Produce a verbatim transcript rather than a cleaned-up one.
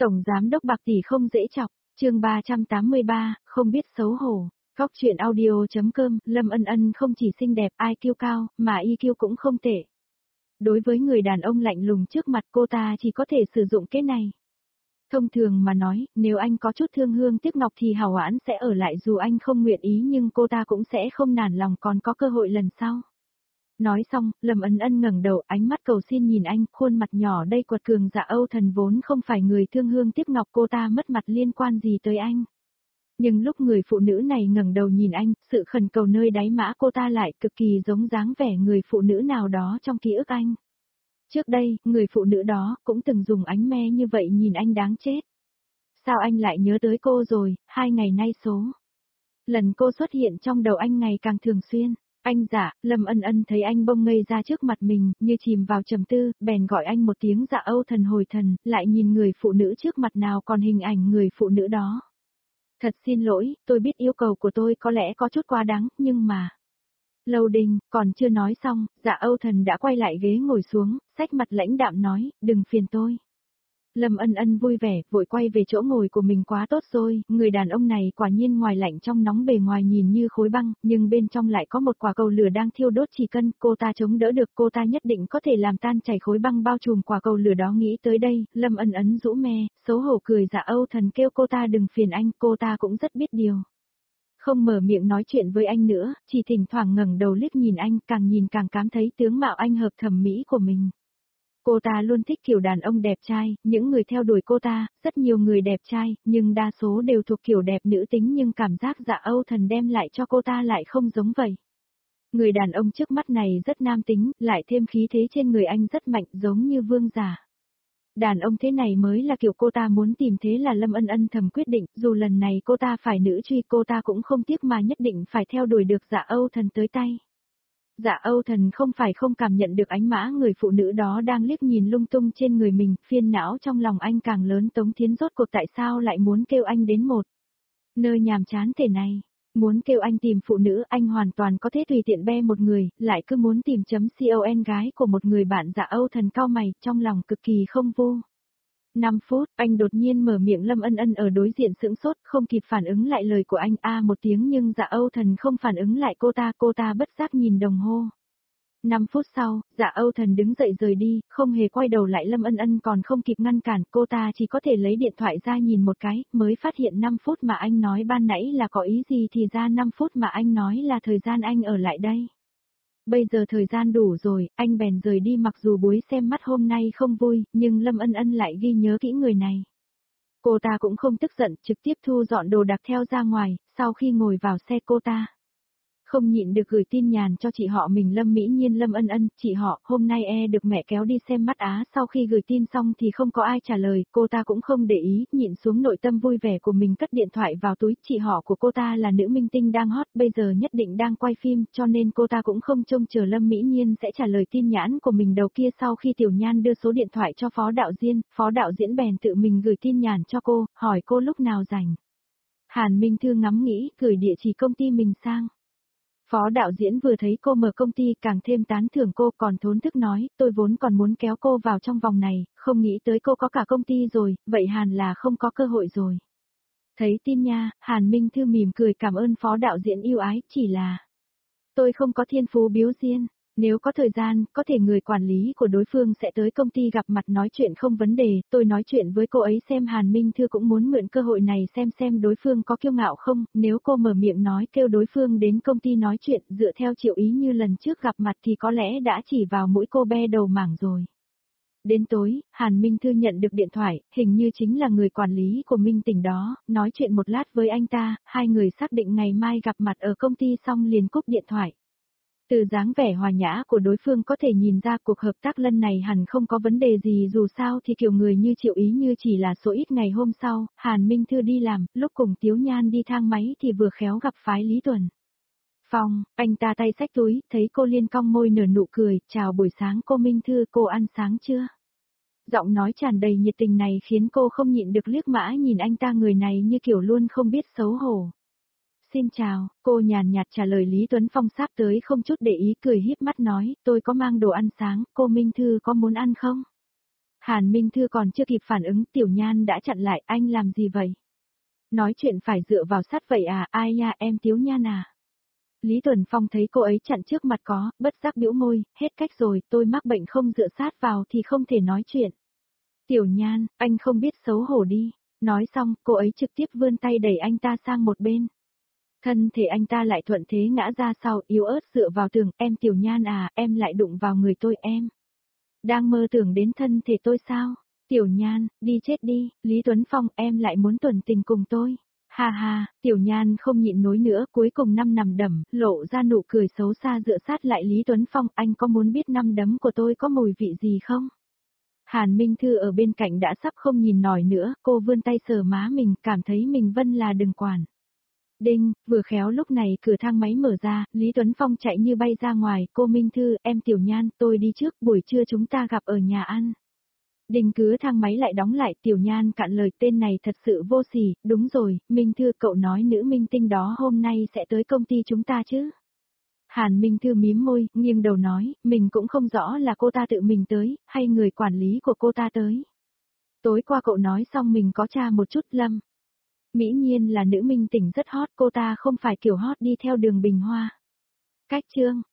Tổng giám đốc Bạc tỷ không dễ chọc, chương ba trăm tám mươi ba, không biết xấu hổ. Góc truyện audio.com, Lâm Ân Ân không chỉ xinh đẹp, i kiu cao, mà i kiu cũng không tệ. Đối với người đàn ông lạnh lùng trước mặt cô ta chỉ có thể sử dụng cái này. Thông thường mà nói, nếu anh có chút thương hương tiếc ngọc thì Hảo Oản sẽ ở lại dù anh không nguyện ý, nhưng cô ta cũng sẽ không nản lòng còn có cơ hội lần sau. Nói xong, Lâm Ân Ân ngẩng đầu, ánh mắt cầu xin nhìn anh, khuôn mặt nhỏ đây quật cường. Dạ Âu Thần vốn không phải người thương hương tiếc ngọc, cô ta mất mặt liên quan gì tới anh. Nhưng lúc người phụ nữ này ngẩng đầu nhìn anh, sự khẩn cầu nơi đáy mã cô ta lại cực kỳ giống dáng vẻ người phụ nữ nào đó trong ký ức anh. Trước đây, người phụ nữ đó cũng từng dùng ánh me như vậy nhìn anh đáng chết. Sao anh lại nhớ tới cô rồi, hai ngày nay số. Lần cô xuất hiện trong đầu anh ngày càng thường xuyên. Anh dạ, Lâm Ân Ân thấy anh bông ngây ra trước mặt mình, như chìm vào trầm tư, bèn gọi anh một tiếng. Dạ Âu Thần hồi thần, lại nhìn người phụ nữ trước mặt nào còn hình ảnh người phụ nữ đó. Thật xin lỗi, tôi biết yêu cầu của tôi có lẽ có chút quá đáng, nhưng mà... Lâu Đình, còn chưa nói xong, Dạ Âu Thần đã quay lại ghế ngồi xuống, xách mặt lãnh đạm nói, đừng phiền tôi. Lâm Ân Ân vui vẻ, vội quay về chỗ ngồi của mình. Quá tốt rồi, người đàn ông này quả nhiên ngoài lạnh trong nóng, bề ngoài nhìn như khối băng, nhưng bên trong lại có một quả cầu lửa đang thiêu đốt. Chỉ cần cô ta chống đỡ được, cô ta nhất định có thể làm tan chảy khối băng bao trùm quả cầu lửa đó. Nghĩ tới đây, Lâm Ân Ân rũ me, xấu hổ cười. Dạ Âu Thần kêu cô ta đừng phiền anh, cô ta cũng rất biết điều. Không mở miệng nói chuyện với anh nữa, chỉ thỉnh thoảng ngẩng đầu liếc nhìn anh, càng nhìn càng cảm thấy tướng mạo anh hợp thẩm mỹ của mình. Cô ta luôn thích kiểu đàn ông đẹp trai, những người theo đuổi cô ta, rất nhiều người đẹp trai, nhưng đa số đều thuộc kiểu đẹp nữ tính, nhưng cảm giác Dạ Âu Thần đem lại cho cô ta lại không giống vậy. Người đàn ông trước mắt này rất nam tính, lại thêm khí thế trên người anh rất mạnh, giống như vương giả. Đàn ông thế này mới là kiểu cô ta muốn tìm, thế là Lâm Ân Ân thầm quyết định, dù lần này cô ta phải nữ truy, cô ta cũng không tiếc mà nhất định phải theo đuổi được Dạ Âu Thần tới tay. Dạ Âu Thần không phải không cảm nhận được ánh mã người phụ nữ đó đang liếc nhìn lung tung trên người mình, phiền não trong lòng anh càng lớn. Tống Thiến rốt cuộc tại sao lại muốn kêu anh đến một nơi nhàm chán thế này? Muốn kêu anh tìm phụ nữ, anh hoàn toàn có thể tùy tiện be một người, lại cứ muốn tìm chấm con gái của một người bạn. Dạ Âu Thần cau mày, trong lòng cực kỳ không vui. năm phút, anh đột nhiên mở miệng. Lâm Ân Ân ở đối diện sững sốt, không kịp phản ứng lại lời của anh, a một tiếng, nhưng Dạ Âu Thần không phản ứng lại cô ta, cô ta bất giác nhìn đồng hồ. năm phút sau, Dạ Âu Thần đứng dậy rời đi, không hề quay đầu lại. Lâm Ân Ân còn không kịp ngăn cản, cô ta chỉ có thể lấy điện thoại ra nhìn một cái, mới phát hiện năm phút mà anh nói ban nãy là có ý gì, thì ra năm phút mà anh nói là thời gian anh ở lại đây. Bây giờ thời gian đủ rồi, anh bèn rời đi. Mặc dù buổi xem mắt hôm nay không vui, nhưng Lâm Ân Ân lại ghi nhớ kỹ người này. Cô ta cũng không tức giận, trực tiếp thu dọn đồ đạc theo ra ngoài. Sau khi ngồi vào xe, cô ta không nhịn được gửi tin nhàn cho chị họ mình, Lâm Mỹ Nhiên. Lâm Ân Ân, chị họ, hôm nay e được mẹ kéo đi xem mắt á. Sau khi gửi tin xong thì không có ai trả lời, cô ta cũng không để ý, nhịn xuống nội tâm vui vẻ của mình, cất điện thoại vào túi. Chị họ của cô ta là nữ minh tinh đang hot, bây giờ nhất định đang quay phim, cho nên cô ta cũng không trông chờ Lâm Mỹ Nhiên sẽ trả lời tin nhắn của mình. Đầu kia sau khi Tiểu Nhan đưa số điện thoại cho phó đạo diễn, phó đạo diễn bèn tự mình gửi tin nhắn cho cô, hỏi cô lúc nào rảnh. Hàn Minh Thư ngắm nghĩ, gửi địa chỉ công ty mình sang. Phó đạo diễn vừa thấy cô mở công ty càng thêm tán thưởng cô, còn thốn thức nói, tôi vốn còn muốn kéo cô vào trong vòng này, không nghĩ tới cô có cả công ty rồi, vậy Hàn là không có cơ hội rồi. Thấy tin nha, Hàn Minh Thư mỉm cười cảm ơn phó đạo diễn yêu ái, chỉ là tôi không có thiên phú biếu diễn. Nếu có thời gian, có thể người quản lý của đối phương sẽ tới công ty gặp mặt nói chuyện không vấn đề, tôi nói chuyện với cô ấy xem. Hàn Minh Thư cũng muốn mượn cơ hội này xem xem đối phương có kiêu ngạo không, nếu cô mở miệng nói kêu đối phương đến công ty nói chuyện dựa theo triệu ý như lần trước gặp mặt thì có lẽ đã chỉ vào mũi cô be đầu mảng rồi. Đến tối, Hàn Minh Thư nhận được điện thoại, hình như chính là người quản lý của Minh Tỉnh đó, nói chuyện một lát với anh ta, hai người xác định ngày mai gặp mặt ở công ty xong liền cúp điện thoại. Từ dáng vẻ hòa nhã của đối phương có thể nhìn ra cuộc hợp tác lần này hẳn không có vấn đề gì, dù sao thì kiểu người như Triệu Ý Như chỉ là số ít. Ngày hôm sau, Hàn Minh Thư đi làm, lúc cùng Tiếu Nhan đi thang máy thì vừa khéo gặp phái Lý Tuần. Phòng, anh ta tay xách túi, thấy cô liên cong môi nở nụ cười, chào buổi sáng cô Minh Thư, cô ăn sáng chưa? Giọng nói tràn đầy nhiệt tình này khiến cô không nhịn được liếc mã nhìn anh ta, người này như kiểu luôn không biết xấu hổ. Xin chào, cô nhàn nhạt trả lời. Lý Tuấn Phong sắp tới không chút để ý, cười híp mắt nói, tôi có mang đồ ăn sáng, cô Minh Thư có muốn ăn không? Hàn Minh Thư còn chưa kịp phản ứng, Tiểu Nhan đã chặn lại, anh làm gì vậy? Nói chuyện phải dựa vào sát vậy à, ai nha em Tiếu Nhan à? Lý Tuần Phong thấy cô ấy chặn trước mặt có, bất giác bĩu môi, hết cách rồi, tôi mắc bệnh không dựa sát vào thì không thể nói chuyện. Tiểu Nhan, anh không biết xấu hổ đi. Nói xong, cô ấy trực tiếp vươn tay đẩy anh ta sang một bên. Thân thể anh ta lại thuận thế ngã ra sau, yếu ớt dựa vào tường, em Tiểu Nhan à, em lại đụng vào người tôi em. Đang mơ tưởng đến thân thể tôi sao? Tiểu Nhan, đi chết đi, Lý Tuấn Phong em lại muốn tuần tình cùng tôi. Ha ha, Tiểu Nhan không nhịn nổi nữa, cuối cùng năm nằm đầm, lộ ra nụ cười xấu xa dựa sát lại Lý Tuấn Phong, anh có muốn biết năm đấm của tôi có mùi vị gì không? Hàn Minh Thư ở bên cạnh đã sắp không nhìn nổi nữa, cô vươn tay sờ má mình, cảm thấy mình vân là đừng quản. Đinh, vừa khéo lúc này cửa thang máy mở ra, Lý Tuấn Phong chạy như bay ra ngoài, cô Minh Thư, em Tiểu Nhan, tôi đi trước, buổi trưa chúng ta gặp ở nhà ăn. Đinh cửa thang máy lại đóng lại, Tiểu Nhan cạn lời, tên này thật sự vô sỉ, đúng rồi, Minh Thư cậu nói nữ minh tinh đó hôm nay sẽ tới công ty chúng ta chứ? Hàn Minh Thư mím môi, nghiêng đầu nói, mình cũng không rõ là cô ta tự mình tới, hay người quản lý của cô ta tới. Tối qua cậu nói xong mình có tra một chút Lâm. Mỹ Nhiên là nữ minh tinh rất hot, cô ta không phải kiểu hot đi theo đường bình hoa. Cách chương.